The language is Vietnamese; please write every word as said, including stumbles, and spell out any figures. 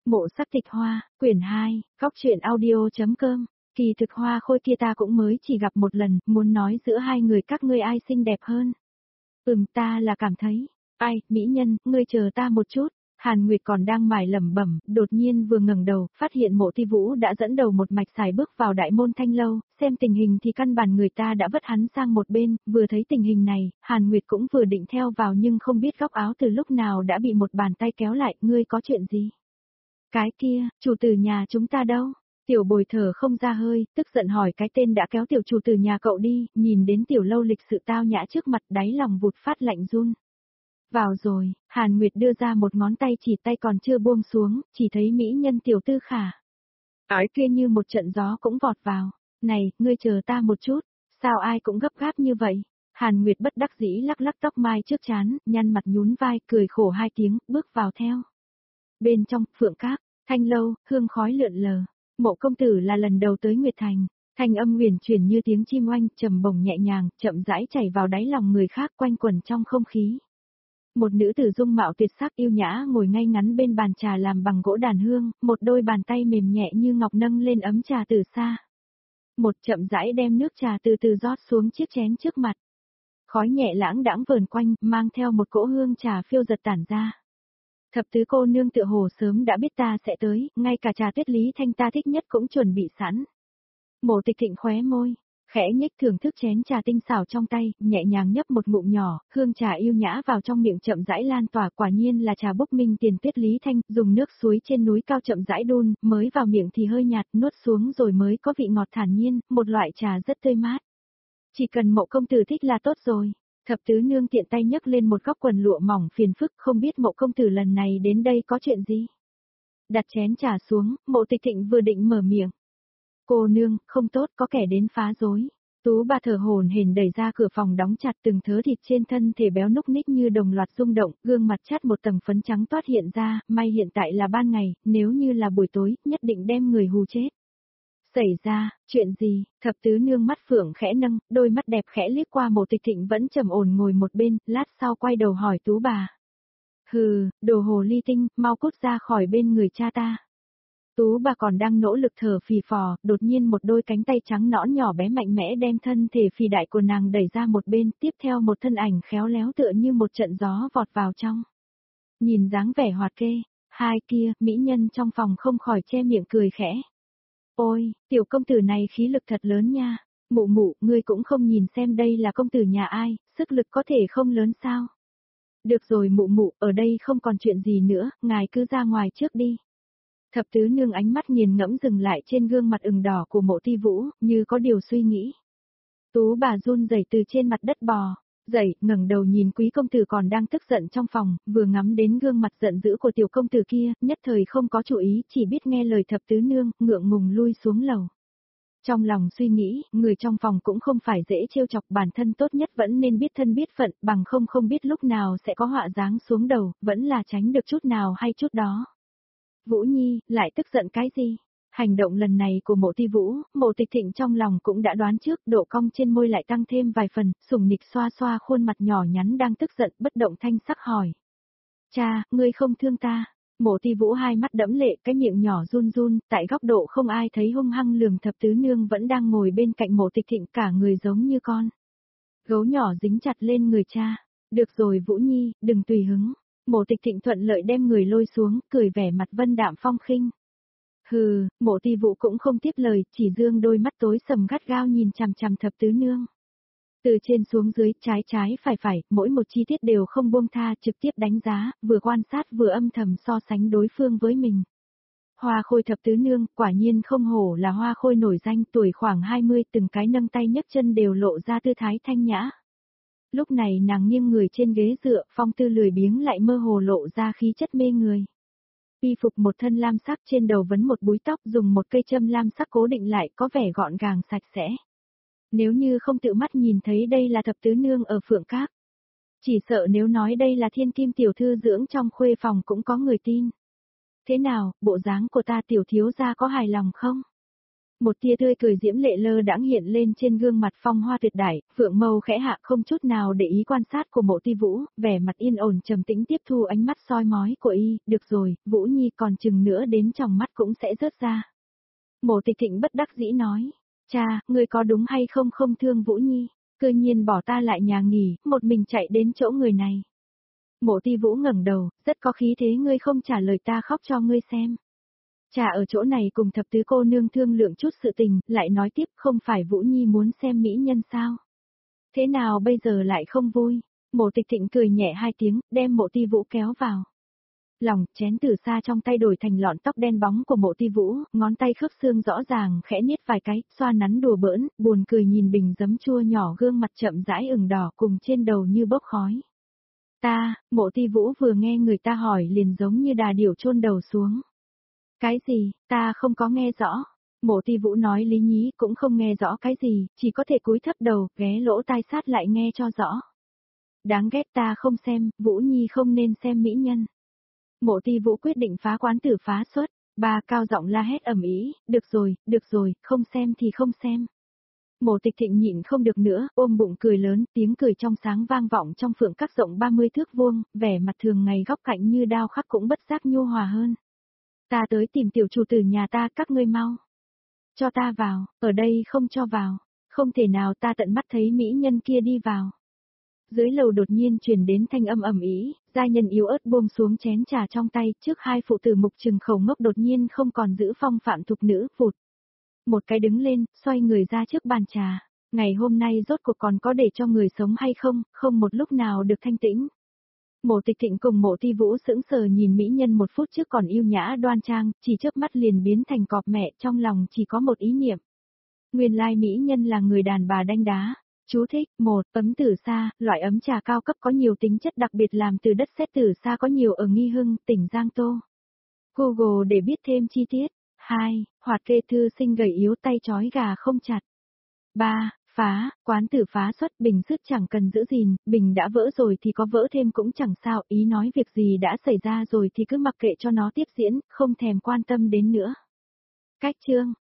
Mộ sắc tịch hoa, quyển hai, góc truyện audio.com. Kỳ thực Hoa Khôi kia ta cũng mới chỉ gặp một lần, muốn nói giữa hai người các ngươi ai xinh đẹp hơn. Ừm, ta là cảm thấy. Ai, mỹ nhân, ngươi chờ ta một chút. Hàn Nguyệt còn đang mải lẩm bẩm, đột nhiên vừa ngẩng đầu, phát hiện Mộ Ti Vũ đã dẫn đầu một mạch xài bước vào đại môn Thanh lâu, xem tình hình thì căn bản người ta đã vứt hắn sang một bên, vừa thấy tình hình này, Hàn Nguyệt cũng vừa định theo vào nhưng không biết góc áo từ lúc nào đã bị một bàn tay kéo lại, ngươi có chuyện gì? Cái kia, chủ tử nhà chúng ta đâu? Tiểu Bồi thở không ra hơi, tức giận hỏi cái tên đã kéo tiểu chủ tử nhà cậu đi, nhìn đến tiểu lâu lịch sự tao nhã trước mặt đáy lòng vụt phát lạnh run. Vào rồi, Hàn Nguyệt đưa ra một ngón tay chỉ tay còn chưa buông xuống, chỉ thấy mỹ nhân tiểu Tư Khả. Ái kia như một trận gió cũng vọt vào. Này, ngươi chờ ta một chút, sao ai cũng gấp gáp như vậy? Hàn Nguyệt bất đắc dĩ lắc lắc tóc mai trước trán, nhăn mặt nhún vai, cười khổ hai tiếng, bước vào theo. Bên trong, Phượng Các, Thanh lâu, hương khói lượn lờ. Mộ công tử là lần đầu tới Nguyệt Thành, thanh âm huyền chuyển như tiếng chim oanh, trầm bổng nhẹ nhàng, chậm rãi chảy vào đáy lòng người khác quanh quẩn trong không khí. Một nữ tử dung mạo tuyệt sắc yêu nhã ngồi ngay ngắn bên bàn trà làm bằng gỗ đàn hương, một đôi bàn tay mềm nhẹ như ngọc nâng lên ấm trà từ xa. Một chậm rãi đem nước trà từ từ rót xuống chiếc chén trước mặt. Khói nhẹ lãng đãng vờn quanh, mang theo một cỗ hương trà phiêu giật tản ra. Thập tứ cô nương tựa hồ sớm đã biết ta sẽ tới, ngay cả trà tuyết lý thanh ta thích nhất cũng chuẩn bị sẵn. Mộ Tịch Thịnh khóe môi, khẽ nhếch thưởng thức chén trà tinh xảo trong tay, nhẹ nhàng nhấp một ngụm nhỏ, hương trà yêu nhã vào trong miệng chậm rãi lan tỏa, quả nhiên là trà bốc minh tiền tuyết lý thanh, dùng nước suối trên núi cao chậm rãi đun, mới vào miệng thì hơi nhạt, nuốt xuống rồi mới có vị ngọt thản nhiên, một loại trà rất tươi mát. Chỉ cần Mộ công tử thích là tốt rồi. Thập tứ nương tiện tay nhấc lên một góc quần lụa mỏng phiền phức, không biết Mộ công tử lần này đến đây có chuyện gì. Đặt chén trà xuống, Mộ Tịch Thịnh vừa định mở miệng. Cô nương, không tốt, có kẻ đến phá rối. Tú bà thở hổn hển đẩy ra cửa phòng đóng chặt, từng thớ thịt trên thân thể béo núc ních như đồng loạt rung động, gương mặt chát một tầng phấn trắng toát hiện ra, may hiện tại là ban ngày, nếu như là buổi tối, nhất định đem người hù chết. Xảy ra, chuyện gì? Thập tứ nương mắt phượng khẽ nâng, đôi mắt đẹp khẽ liếc qua Mộ Tịch Thịnh vẫn trầm ổn ngồi một bên, lát sau quay đầu hỏi Tú bà. Hừ, đồ hồ ly tinh, mau cút ra khỏi bên người cha ta. Tú bà còn đang nỗ lực thở phì phò, đột nhiên một đôi cánh tay trắng nõn nhỏ bé mạnh mẽ đem thân thể phì đại của nàng đẩy ra một bên, tiếp theo một thân ảnh khéo léo tựa như một trận gió vọt vào trong. Nhìn dáng vẻ hoạt kê, hai kia, mỹ nhân trong phòng không khỏi che miệng cười khẽ. Ôi, tiểu công tử này khí lực thật lớn nha, mụ mụ, ngươi cũng không nhìn xem đây là công tử nhà ai, sức lực có thể không lớn sao. Được rồi mụ mụ, ở đây không còn chuyện gì nữa, ngài cứ ra ngoài trước đi. Thập tứ nương ánh mắt nghiền ngẫm dừng lại trên gương mặt ửng đỏ của Mộ Ti Vũ, như có điều suy nghĩ. Tú bà run rẩy từ trên mặt đất bò, dậy, ngẩng đầu nhìn quý công tử còn đang tức giận trong phòng, vừa ngắm đến gương mặt giận dữ của tiểu công tử kia, nhất thời không có chú ý, chỉ biết nghe lời thập tứ nương, ngượng ngùng lui xuống lầu. Trong lòng suy nghĩ, người trong phòng cũng không phải dễ trêu chọc, bản thân tốt nhất vẫn nên biết thân biết phận, bằng không không biết lúc nào sẽ có họa giáng xuống đầu, vẫn là tránh được chút nào hay chút đó. Vũ Nhi, lại tức giận cái gì? Hành động lần này của Mộ Ti Vũ, Mộ Tịch Thịnh trong lòng cũng đã đoán trước, độ cong trên môi lại tăng thêm vài phần, sủng nịch xoa xoa khuôn mặt nhỏ nhắn đang tức giận, bất động thanh sắc hỏi. Cha, ngươi không thương ta? Mộ Ti Vũ hai mắt đẫm lệ, cái miệng nhỏ run run, tại góc độ không ai thấy hung hăng lườm thập tứ nương vẫn đang ngồi bên cạnh Mộ Tịch Thịnh, cả người giống như con gấu nhỏ dính chặt lên người cha. Được rồi Vũ Nhi, đừng tùy hứng. Mộ Tịch Thịnh thuận lợi đem người lôi xuống, cười vẻ mặt vân đạm phong khinh. Hừ, Mộ Ti Vũ cũng không tiếp lời, chỉ dương đôi mắt tối sầm gắt gao nhìn chằm chằm thập tứ nương. Từ trên xuống dưới, trái trái phải phải, mỗi một chi tiết đều không buông tha, trực tiếp đánh giá, vừa quan sát vừa âm thầm so sánh đối phương với mình. Hoa Khôi thập tứ nương, quả nhiên không hổ là Hoa Khôi nổi danh, tuổi khoảng hai mươi, từng cái nâng tay nhấc chân đều lộ ra tư thái thanh nhã. Lúc này nàng nghiêng người trên ghế dựa, phong tư lười biếng lại mơ hồ lộ ra khí chất mê người. Y phục một thân lam sắc, trên đầu vấn một búi tóc, dùng một cây châm lam sắc cố định lại, có vẻ gọn gàng sạch sẽ. Nếu như không tự mắt nhìn thấy đây là thập tứ nương ở Phượng Các, chỉ sợ nếu nói đây là thiên kim tiểu thư dưỡng trong khuê phòng cũng có người tin. Thế nào, bộ dáng của ta tiểu thiếu gia có hài lòng không? Một tia tươi cười diễm lệ lơ đãng hiện lên trên gương mặt phong hoa tuyệt đại, phượng mâu khẽ hạ không chút nào để ý quan sát của Mộ Ti Vũ, vẻ mặt yên ổn trầm tĩnh tiếp thu ánh mắt soi mói của y, được rồi, Vũ Nhi còn chừng nữa đến trong mắt cũng sẽ rớt ra. Mộ Tịch Thịnh bất đắc dĩ nói, cha, ngươi có đúng hay không không thương Vũ Nhi, cư nhiên bỏ ta lại nhà nghỉ, một mình chạy đến chỗ người này. Mộ Ti Vũ ngẩng đầu, rất có khí thế, ngươi không trả lời ta khóc cho ngươi xem. Cha ở chỗ này cùng thập tứ cô nương thương lượng chút sự tình, lại nói tiếp không phải Vũ Nhi muốn xem mỹ nhân sao? Thế nào bây giờ lại không vui? Mộ Tịch Thịnh cười nhẹ hai tiếng, đem Mộ Ti Vũ kéo vào. Lòng chén từ xa trong tay đổi thành lọn tóc đen bóng của Mộ Ti Vũ, ngón tay khớp xương rõ ràng khẽ niết vài cái, xoa nắn đùa bỡn, buồn cười nhìn bình giấm chua nhỏ gương mặt chậm rãi ửng đỏ cùng trên đầu như bốc khói. Ta, Mộ Ti Vũ vừa nghe người ta hỏi liền giống như đà điểu chôn đầu xuống. Cái gì, ta không có nghe rõ. Mộ Ti Vũ nói lý nhí cũng không nghe rõ cái gì, chỉ có thể cúi thấp đầu, ghé lỗ tai sát lại nghe cho rõ. Đáng ghét, ta không xem, Vũ Nhi không nên xem mỹ nhân. Mộ Ti Vũ quyết định phá quán tử phá xuất, ba cao giọng la hét ầm ĩ, được rồi, được rồi, không xem thì không xem. Mộ Tịch Thịnh nhịn không được nữa, ôm bụng cười lớn, tiếng cười trong sáng vang vọng trong phượng các rộng ba mươi thước vuông, vẻ mặt thường ngày góc cạnh như đao khắc cũng bất giác nhu hòa hơn. Ta tới tìm tiểu chủ tử nhà ta, các ngươi mau. Cho ta vào, ở đây không cho vào, không thể nào, ta tận mắt thấy mỹ nhân kia đi vào. Dưới lầu đột nhiên truyền đến thanh âm ầm ĩ, gia nhân yếu ớt buông xuống chén trà trong tay, trước hai phụ tử mục trừng khẩu ngốc đột nhiên không còn giữ phong phạm thục nữ, vụt. Một cái đứng lên, xoay người ra trước bàn trà, ngày hôm nay rốt cuộc còn có để cho người sống hay không, không một lúc nào được thanh tĩnh. Mộ Tịch Thịnh cùng Mộ Ti Vũ sững sờ nhìn mỹ nhân một phút trước còn yêu nhã đoan trang, chỉ chớp mắt liền biến thành cọp mẹ, trong lòng chỉ có một ý niệm. Nguyên lai mỹ nhân là người đàn bà đanh đá. Chú thích, một, ấm tử sa, loại ấm trà cao cấp có nhiều tính chất đặc biệt làm từ đất sét tử sa có nhiều ở Nghi Hưng, tỉnh Giang Tô. Google để biết thêm chi tiết. hai. Hoạt kê thư sinh gầy yếu tay trói gà không chặt. ba. Phá, quán tử phá xuất, bình sứt chẳng cần giữ gìn, bình đã vỡ rồi thì có vỡ thêm cũng chẳng sao, ý nói việc gì đã xảy ra rồi thì cứ mặc kệ cho nó tiếp diễn, không thèm quan tâm đến nữa. Cách chương